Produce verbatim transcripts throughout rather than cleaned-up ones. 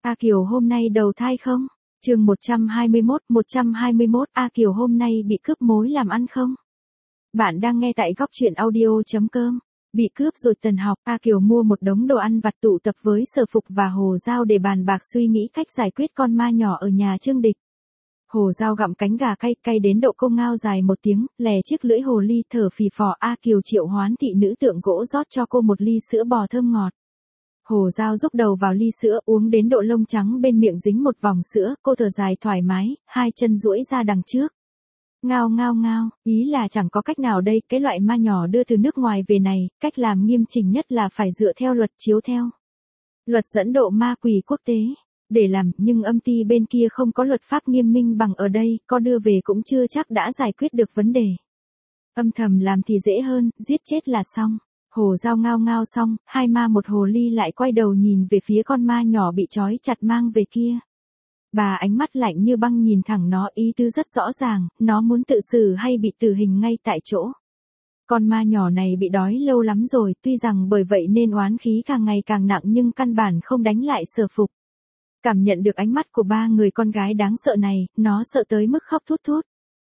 A Kiều hôm nay đầu thai không? Chương một trăm hai mươi mốt, một trăm hai mươi mốt A Kiều hôm nay bị cướp mối làm ăn không? Bạn đang nghe tại góc truyện audio chấm com. Bị cướp rồi Tần Học, A Kiều mua một đống đồ ăn vặt tụ tập với Sở Phục và Hồ Giao để bàn bạc suy nghĩ cách giải quyết con ma nhỏ ở nhà Trương Địch. Hồ Giao gặm cánh gà cay cay đến độ cô ngao dài một tiếng, lè chiếc lưỡi hồ ly thở phì phò. A Kiều triệu hoán thị nữ tượng gỗ rót cho cô một ly sữa bò thơm ngọt. Hồ Giao rúc đầu vào ly sữa uống đến độ lông trắng bên miệng dính một vòng sữa, cô thở dài thoải mái, hai chân duỗi ra đằng trước. Ngao ngao ngao, ý là chẳng có cách nào đây, cái loại ma nhỏ đưa từ nước ngoài về này, cách làm nghiêm chỉnh nhất là phải dựa theo luật chiếu theo. Luật dẫn độ ma quỷ quốc tế. Để làm, nhưng âm ty bên kia không có luật pháp nghiêm minh bằng ở đây, có đưa về cũng chưa chắc đã giải quyết được vấn đề. Âm thầm làm thì dễ hơn, giết chết là xong. Hồ Giao ngao ngao xong, hai ma một hồ ly lại quay đầu nhìn về phía con ma nhỏ bị trói chặt mang về kia. Bà ánh mắt lạnh như băng nhìn thẳng nó, ý tứ rất rõ ràng, nó muốn tự xử hay bị tử hình ngay tại chỗ. Con ma nhỏ này bị đói lâu lắm rồi, tuy rằng bởi vậy nên oán khí càng ngày càng nặng nhưng căn bản không đánh lại Sở Phục. Cảm nhận được ánh mắt của ba người con gái đáng sợ này, nó sợ tới mức khóc thút thút.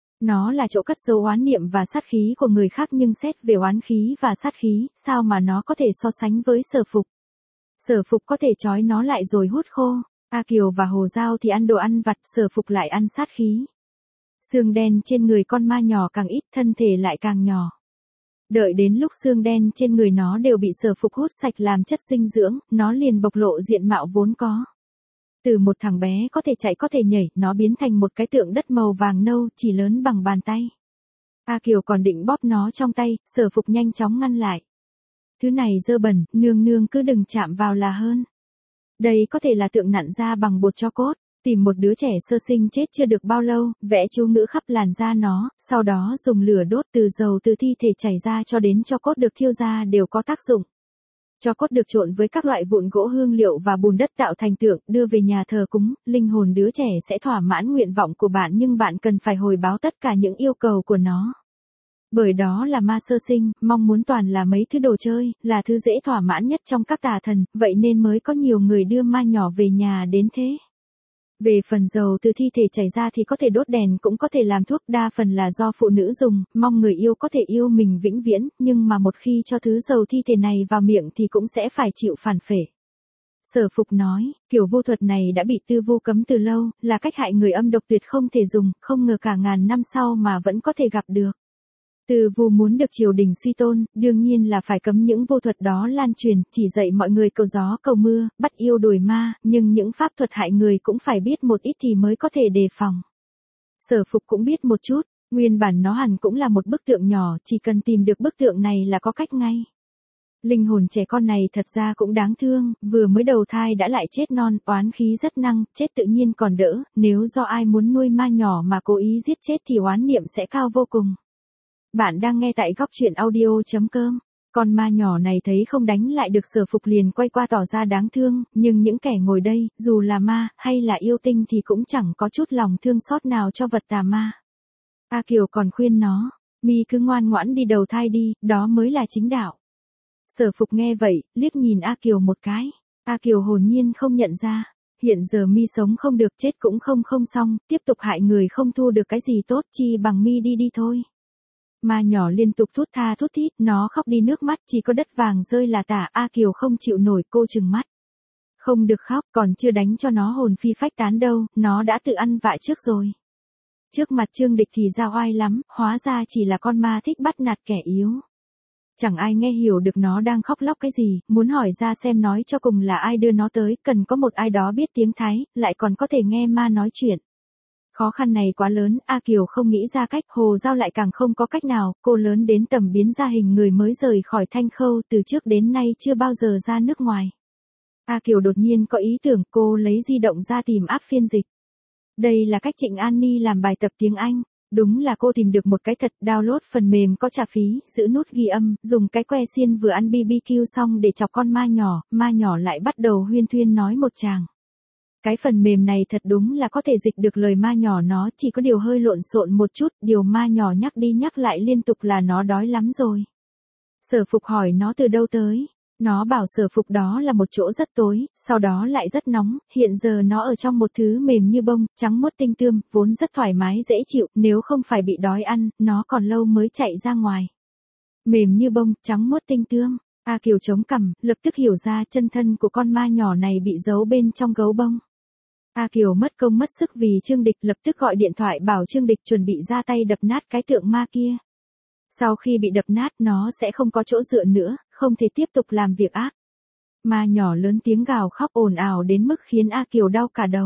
Nó là chỗ cất giấu oán niệm và sát khí của người khác nhưng xét về oán khí và sát khí, sao mà nó có thể so sánh với Sở Phục. Sở Phục có thể trói nó lại rồi hút khô. A Kiều và Hồ Giao thì ăn đồ ăn vặt, Sở Phục lại ăn sát khí. Xương đen trên người con ma nhỏ càng ít, thân thể lại càng nhỏ. Đợi đến lúc xương đen trên người nó đều bị Sở Phục hút sạch làm chất dinh dưỡng, nó liền bộc lộ diện mạo vốn có. Từ một thằng bé có thể chạy có thể nhảy, nó biến thành một cái tượng đất màu vàng nâu, chỉ lớn bằng bàn tay. A Kiều còn định bóp nó trong tay, Sở Phục nhanh chóng ngăn lại. Thứ này dơ bẩn, nương nương cứ đừng chạm vào là hơn. Đây có thể là tượng nặn ra bằng bột tro cốt, tìm một đứa trẻ sơ sinh chết chưa được bao lâu, vẽ chú ngữ khắp làn da nó, sau đó dùng lửa đốt, từ dầu từ thi thể chảy ra cho đến tro cốt được thiêu ra đều có tác dụng. Tro cốt được trộn với các loại vụn gỗ hương liệu và bùn đất tạo thành tượng, đưa về nhà thờ cúng, linh hồn đứa trẻ sẽ thỏa mãn nguyện vọng của bạn nhưng bạn cần phải hồi báo tất cả những yêu cầu của nó. Bởi đó là ma sơ sinh, mong muốn toàn là mấy thứ đồ chơi, là thứ dễ thỏa mãn nhất trong các tà thần, vậy nên mới có nhiều người đưa ma nhỏ về nhà đến thế. Về phần dầu từ thi thể chảy ra thì có thể đốt đèn cũng có thể làm thuốc, đa phần là do phụ nữ dùng, mong người yêu có thể yêu mình vĩnh viễn, nhưng mà một khi cho thứ dầu thi thể này vào miệng thì cũng sẽ phải chịu phản phệ. Sở Phục nói, kiểu vô thuật này đã bị tư vô cấm từ lâu, là cách hại người âm độc tuyệt không thể dùng, không ngờ cả ngàn năm sau mà vẫn có thể gặp được. Từ vu muốn được triều đình suy tôn, đương nhiên là phải cấm những vô thuật đó lan truyền, chỉ dạy mọi người cầu gió cầu mưa, bắt yêu đuổi ma, nhưng những pháp thuật hại người cũng phải biết một ít thì mới có thể đề phòng. Sở Phục cũng biết một chút, nguyên bản nó hẳn cũng là một bức tượng nhỏ, chỉ cần tìm được bức tượng này là có cách ngay. Linh hồn trẻ con này thật ra cũng đáng thương, vừa mới đầu thai đã lại chết non, oán khí rất năng, chết tự nhiên còn đỡ, nếu do ai muốn nuôi ma nhỏ mà cố ý giết chết thì oán niệm sẽ cao vô cùng. Bạn đang nghe tại góc truyện audio chấm com. Con ma nhỏ này thấy không đánh lại được Sở Phục liền quay qua tỏ ra đáng thương, nhưng những kẻ ngồi đây, dù là ma, hay là yêu tinh thì cũng chẳng có chút lòng thương xót nào cho vật tà ma. A Kiều còn khuyên nó, mi cứ ngoan ngoãn đi đầu thai đi, đó mới là chính đạo. Sở Phục nghe vậy, liếc nhìn A Kiều một cái. A Kiều hồn nhiên không nhận ra. Hiện giờ mi sống không được chết cũng không không xong, tiếp tục hại người không thu được cái gì tốt, chi bằng mi đi đi thôi. Ma nhỏ liên tục thút tha thút thít, nó khóc đi nước mắt, chỉ có đất vàng rơi là tả. A Kiều không chịu nổi, cô trừng mắt. Không được khóc, còn chưa đánh cho nó hồn phi phách tán đâu, nó đã tự ăn vạ trước rồi. Trước mặt Trương Địch thì ra oai lắm, hóa ra chỉ là con ma thích bắt nạt kẻ yếu. Chẳng ai nghe hiểu được nó đang khóc lóc cái gì, muốn hỏi ra xem nói cho cùng là ai đưa nó tới, cần có một ai đó biết tiếng Thái, lại còn có thể nghe ma nói chuyện. Khó khăn này quá lớn, A Kiều không nghĩ ra cách, Hồ Giao lại càng không có cách nào, cô lớn đến tầm biến ra hình người mới rời khỏi Thanh Khâu, từ trước đến nay chưa bao giờ ra nước ngoài. A Kiều đột nhiên có ý tưởng, cô lấy di động ra tìm app phiên dịch. Đây là cách Trịnh An Ni làm bài tập tiếng Anh. Đúng là cô tìm được một cái thật, download phần mềm có trả phí, giữ nút ghi âm, dùng cái que xiên vừa ăn bê bê kiu xong để chọc con ma nhỏ, ma nhỏ lại bắt đầu huyên thuyên nói một tràng. Cái phần mềm này thật đúng là có thể dịch được lời ma nhỏ, nó chỉ có điều hơi lộn xộn một chút, điều ma nhỏ nhắc đi nhắc lại liên tục là nó đói lắm rồi. Sở Phục hỏi nó từ đâu tới. Nó bảo Sở Phục đó là một chỗ rất tối, sau đó lại rất nóng, hiện giờ nó ở trong một thứ mềm như bông, trắng muốt tinh tươm, vốn rất thoải mái dễ chịu, nếu không phải bị đói ăn, nó còn lâu mới chạy ra ngoài. Mềm như bông, trắng muốt tinh tươm. A Kiều chống cằm, lập tức hiểu ra chân thân của con ma nhỏ này bị giấu bên trong gấu bông. A Kiều mất công mất sức vì Trương Địch, lập tức gọi điện thoại bảo Trương Địch chuẩn bị ra tay đập nát cái tượng ma kia. Sau khi bị đập nát nó sẽ không có chỗ dựa nữa, không thể tiếp tục làm việc ác. Ma nhỏ lớn tiếng gào khóc ồn ào đến mức khiến A Kiều đau cả đầu.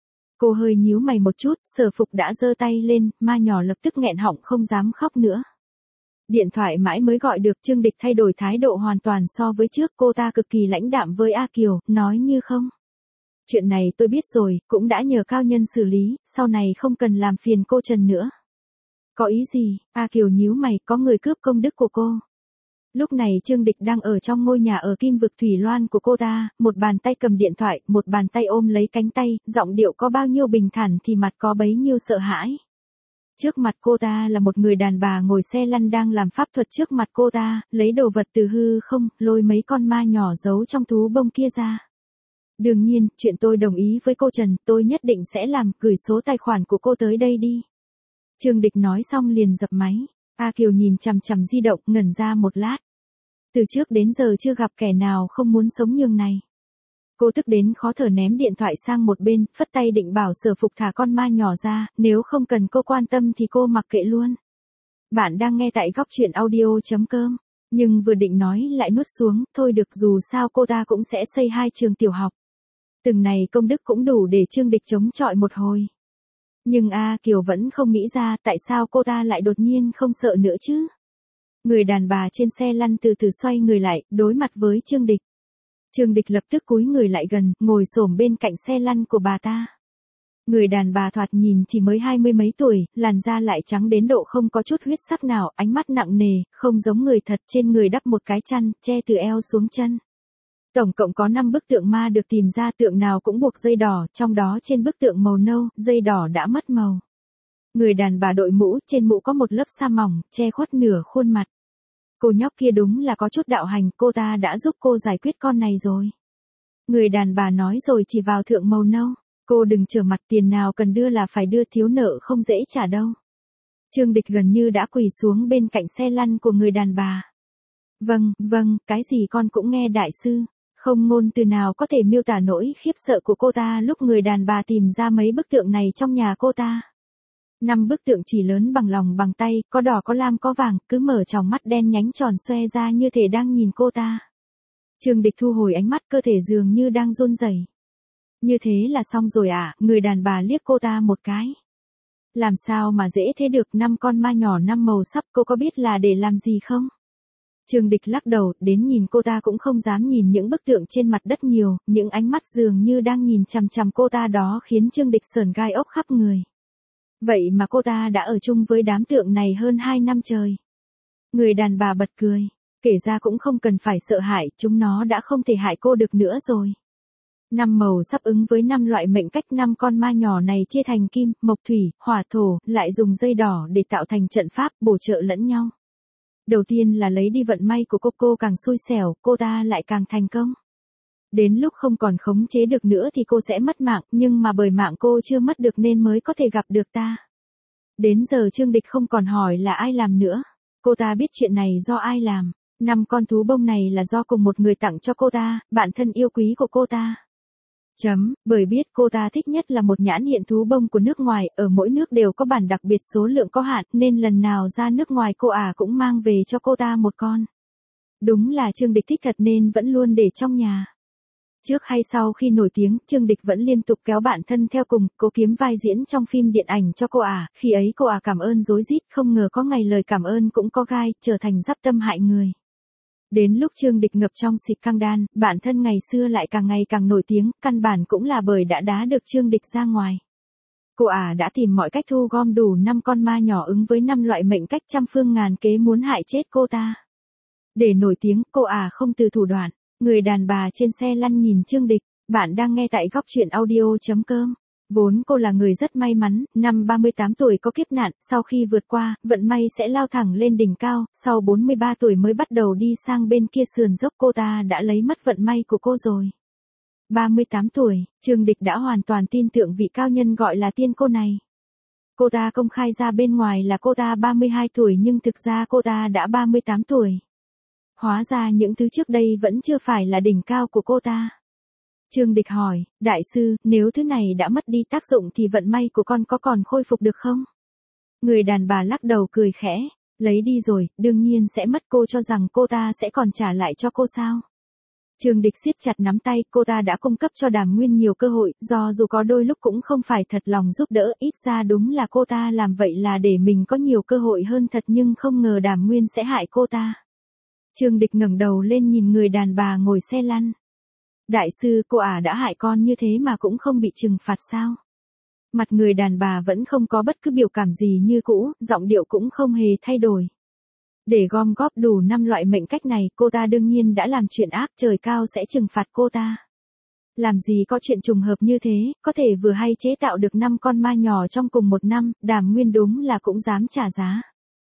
Cô hơi nhíu mày một chút, Sở Phục đã giơ tay lên, ma nhỏ lập tức nghẹn họng không dám khóc nữa. Điện thoại mãi mới gọi được, Trương Địch thay đổi thái độ hoàn toàn so với trước, cô ta cực kỳ lãnh đạm với A Kiều, nói như không. Chuyện này tôi biết rồi, cũng đã nhờ cao nhân xử lý, sau này không cần làm phiền cô Trần nữa. Có ý gì? A Kiều nhíu mày, có người cướp công đức của cô. Lúc này Trương Địch đang ở trong ngôi nhà ở Kim Vực Thủy Loan của cô ta, một bàn tay cầm điện thoại, một bàn tay ôm lấy cánh tay, giọng điệu có bao nhiêu bình thản thì mặt có bấy nhiêu sợ hãi. Trước mặt cô ta là một người đàn bà ngồi xe lăn đang làm pháp thuật trước mặt cô ta, lấy đồ vật từ hư không, lôi mấy con ma nhỏ giấu trong thú bông kia ra. Đương nhiên, chuyện tôi đồng ý với cô Trần, tôi nhất định sẽ làm, gửi số tài khoản của cô tới đây đi. Trương Địch nói xong liền dập máy. A Kiều nhìn chằm chằm di động, ngẩn ra một lát. Từ trước đến giờ chưa gặp kẻ nào không muốn sống nhường này. Cô tức đến khó thở ném điện thoại sang một bên, phất tay định bảo Sở Phục thả con ma nhỏ ra, nếu không cần cô quan tâm thì cô mặc kệ luôn. Bạn đang nghe tại góc truyện audio chấm com, nhưng vừa định nói lại nuốt xuống, thôi được, dù sao cô ta cũng sẽ xây hai trường tiểu học. Từng này công đức cũng đủ để Trương Địch chống chọi một hồi. Nhưng A Kiều vẫn không nghĩ ra tại sao cô ta lại đột nhiên không sợ nữa chứ. Người đàn bà trên xe lăn từ từ xoay người lại, đối mặt với Trương Địch. Trương Địch lập tức cúi người lại gần, ngồi xổm bên cạnh xe lăn của bà ta. Người đàn bà thoạt nhìn chỉ mới hai mươi mấy tuổi, làn da lại trắng đến độ không có chút huyết sắc nào, ánh mắt nặng nề, không giống người thật, trên người đắp một cái chăn, che từ eo xuống chân. Tổng cộng có năm bức tượng ma được tìm ra, tượng nào cũng buộc dây đỏ, trong đó trên bức tượng màu nâu, dây đỏ đã mất màu. Người đàn bà đội mũ, trên mũ có một lớp sa mỏng, che khuất nửa khuôn mặt. Cô nhóc kia đúng là có chút đạo hành, cô ta đã giúp cô giải quyết con này rồi. Người đàn bà nói rồi chỉ vào tượng màu nâu. Cô đừng trở mặt, tiền nào cần đưa là phải đưa, thiếu nợ không dễ trả đâu. Trương Địch gần như đã quỳ xuống bên cạnh xe lăn của người đàn bà. Vâng, vâng, cái gì con cũng nghe đại sư. Không ngôn từ nào có thể miêu tả nỗi khiếp sợ của cô ta lúc người đàn bà tìm ra mấy bức tượng này trong nhà cô ta. Năm bức tượng chỉ lớn bằng lòng bằng tay, có đỏ có lam có vàng, cứ mở tròng mắt đen nhánh tròn xoe ra như thể đang nhìn cô ta. Trương Địch thu hồi ánh mắt, cơ thể dường như đang run rẩy. Như thế là xong rồi à? Người đàn bà liếc cô ta một cái. Làm sao mà dễ thế được, năm con ma nhỏ năm màu sắc, cô có biết là để làm gì không? Trương Địch lắc đầu, đến nhìn cô ta cũng không dám nhìn những bức tượng trên mặt đất nhiều, những ánh mắt dường như đang nhìn chằm chằm cô ta đó khiến Trương Địch sởn gai ốc khắp người. Vậy mà cô ta đã ở chung với đám tượng này hơn hai năm trời. Người đàn bà bật cười, kể ra cũng không cần phải sợ hãi, chúng nó đã không thể hại cô được nữa rồi. Năm màu sắp ứng với năm loại mệnh cách, năm con ma nhỏ này chia thành kim, mộc thủy, hỏa thổ, lại dùng dây đỏ để tạo thành trận pháp, bổ trợ lẫn nhau. Đầu tiên là lấy đi vận may của cô, cô càng xui xẻo, cô ta lại càng thành công. Đến lúc không còn khống chế được nữa thì cô sẽ mất mạng, nhưng mà bởi mạng cô chưa mất được nên mới có thể gặp được ta. Đến giờ Trương Địch không còn hỏi là ai làm nữa. Cô ta biết chuyện này do ai làm. Năm con thú bông này là do cùng một người tặng cho cô ta, bạn thân yêu quý của cô ta. Chấm, bởi biết cô ta thích nhất là một nhãn hiện thú bông của nước ngoài, ở mỗi nước đều có bản đặc biệt số lượng có hạn, nên lần nào ra nước ngoài cô ả à cũng mang về cho cô ta một con. Đúng là Trương Địch thích thật nên vẫn luôn để trong nhà. Trước hay sau khi nổi tiếng, Trương Địch vẫn liên tục kéo bạn thân theo cùng, cố kiếm vai diễn trong phim điện ảnh cho cô ả, à. Khi ấy cô ả à cảm ơn rối rít, không ngờ có ngày lời cảm ơn cũng có gai, trở thành giáp tâm hại người. Đến lúc Trương Địch ngập trong xịt căng đan, bạn thân ngày xưa lại càng ngày càng nổi tiếng, căn bản cũng là bởi đã đá được Trương Địch ra ngoài. Cô ả à đã tìm mọi cách thu gom đủ năm con ma nhỏ ứng với năm loại mệnh cách, trăm phương ngàn kế muốn hại chết cô ta. Để nổi tiếng, cô ả à không từ thủ đoạn. Người đàn bà trên xe lăn nhìn Trương Địch, bạn đang nghe tại góc truyện audio chấm com. Vốn cô là người rất may mắn, năm ba mươi tám tuổi có kiếp nạn, sau khi vượt qua, vận may sẽ lao thẳng lên đỉnh cao, sau bốn mươi ba tuổi mới bắt đầu đi sang bên kia sườn dốc, cô ta đã lấy mất vận may của cô rồi. ba mươi tám tuổi, Trương Địch đã hoàn toàn tin tưởng vị cao nhân gọi là tiên cô này. Cô ta công khai ra bên ngoài là cô ta ba mươi hai tuổi nhưng thực ra cô ta đã ba mươi tám tuổi. Hóa ra những thứ trước đây vẫn chưa phải là đỉnh cao của cô ta. Trương Địch hỏi, đại sư, nếu thứ này đã mất đi tác dụng thì vận may của con có còn khôi phục được không? Người đàn bà lắc đầu cười khẽ, lấy đi rồi, đương nhiên sẽ mất, cô cho rằng cô ta sẽ còn trả lại cho cô sao? Trương Địch siết chặt nắm tay, cô ta đã cung cấp cho Đàm Nguyên nhiều cơ hội, do dù có đôi lúc cũng không phải thật lòng giúp đỡ, ít ra đúng là cô ta làm vậy là để mình có nhiều cơ hội hơn thật, nhưng không ngờ Đàm Nguyên sẽ hại cô ta. Trương Địch ngẩng đầu lên nhìn người đàn bà ngồi xe lăn. Đại sư, cô ả đã hại con như thế mà cũng không bị trừng phạt sao? Mặt người đàn bà vẫn không có bất cứ biểu cảm gì như cũ, giọng điệu cũng không hề thay đổi. Để gom góp đủ năm loại mệnh cách này, cô ta đương nhiên đã làm chuyện ác, trời cao sẽ trừng phạt cô ta. Làm gì có chuyện trùng hợp như thế, có thể vừa hay chế tạo được năm con ma nhỏ trong cùng một năm, Đàm Nguyên đúng là cũng dám trả giá.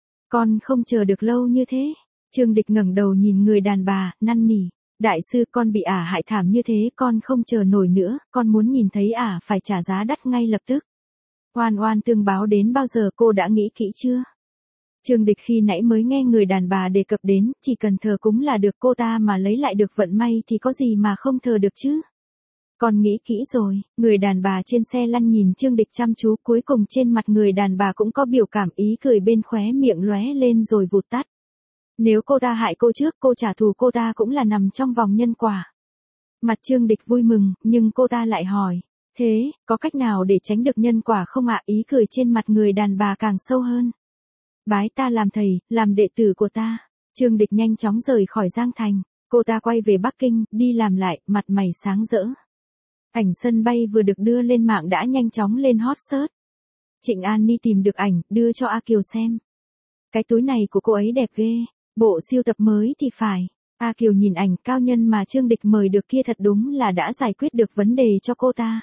Con không chờ được lâu như thế. Trương Địch ngẩng đầu nhìn người đàn bà, năn nỉ. Đại sư, con bị ả hại thảm như thế, con không chờ nổi nữa, con muốn nhìn thấy ả phải trả giá đắt ngay lập tức. Oan oan tương báo đến bao giờ, cô đã nghĩ kỹ chưa? Trương Địch khi nãy mới nghe người đàn bà đề cập đến, chỉ cần thờ cúng là được, cô ta mà lấy lại được vận may thì có gì mà không thờ được chứ? Con nghĩ kỹ rồi, người đàn bà trên xe lăn nhìn Trương Địch chăm chú, cuối cùng trên mặt người đàn bà cũng có biểu cảm, ý cười bên khóe miệng lóe lên rồi vụt tắt. Nếu cô ta hại cô trước, cô trả thù cô ta cũng là nằm trong vòng nhân quả. Mặt Trương Địch vui mừng, nhưng cô ta lại hỏi, thế, có cách nào để tránh được nhân quả không ạ? Ý cười trên mặt người đàn bà càng sâu hơn. Bái ta làm thầy, làm đệ tử của ta. Trương Địch nhanh chóng rời khỏi Giang Thành, cô ta quay về Bắc Kinh, đi làm lại, mặt mày sáng rỡ. Ảnh sân bay vừa được đưa lên mạng đã nhanh chóng lên hot search. Trịnh An Ni tìm được ảnh, đưa cho A Kiều xem. Cái túi này của cô ấy đẹp ghê. Bộ siêu tập mới thì phải. A Kiều nhìn ảnh, cao nhân mà Trương Địch mời được kia thật đúng là đã giải quyết được vấn đề cho cô ta.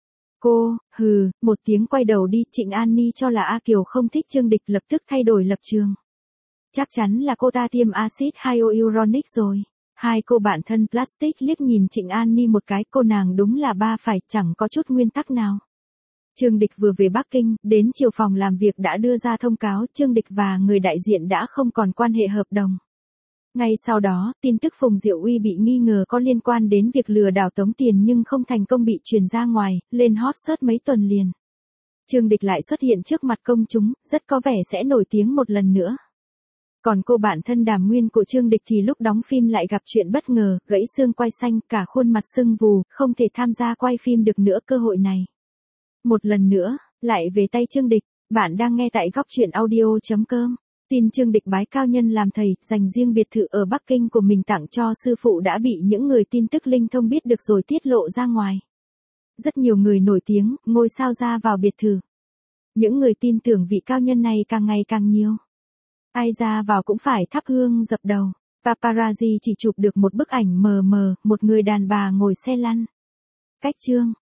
Cô, hừ, một tiếng quay đầu đi, Trịnh An Ni cho là A Kiều không thích Trương Địch, lập tức thay đổi lập trường. Chắc chắn là cô ta tiêm axit hyaluronic rồi. Hai cô bạn thân plastic liếc nhìn Trịnh An Ni một cái, cô nàng đúng là ba phải, chẳng có chút nguyên tắc nào. Trương Địch vừa về Bắc Kinh, đến chiều phòng làm việc đã đưa ra thông cáo, Trương Địch và người đại diện đã không còn quan hệ hợp đồng. Ngay sau đó, tin tức Phùng Diệu Uy bị nghi ngờ có liên quan đến việc lừa đảo tống tiền nhưng không thành công bị truyền ra ngoài, lên hot search mấy tuần liền. Trương Địch lại xuất hiện trước mặt công chúng, rất có vẻ sẽ nổi tiếng một lần nữa. Còn cô bạn thân Đàm Nguyên của Trương Địch thì lúc đóng phim lại gặp chuyện bất ngờ, gãy xương quai xanh, cả khuôn mặt sưng vù, không thể tham gia quay phim được nữa. Cơ hội này một lần nữa, lại về tay Trương Địch. Bạn đang nghe tại góc truyện audio chấm com. Tin Trương Địch bái cao nhân làm thầy, dành riêng biệt thự ở Bắc Kinh của mình tặng cho sư phụ đã bị những người tin tức linh thông biết được rồi tiết lộ ra ngoài. Rất nhiều người nổi tiếng, ngôi sao ra vào biệt thự. Những người tin tưởng vị cao nhân này càng ngày càng nhiều. Ai ra vào cũng phải thắp hương dập đầu. Paparazzi chỉ chụp được một bức ảnh mờ mờ, một người đàn bà ngồi xe lăn. Cách chương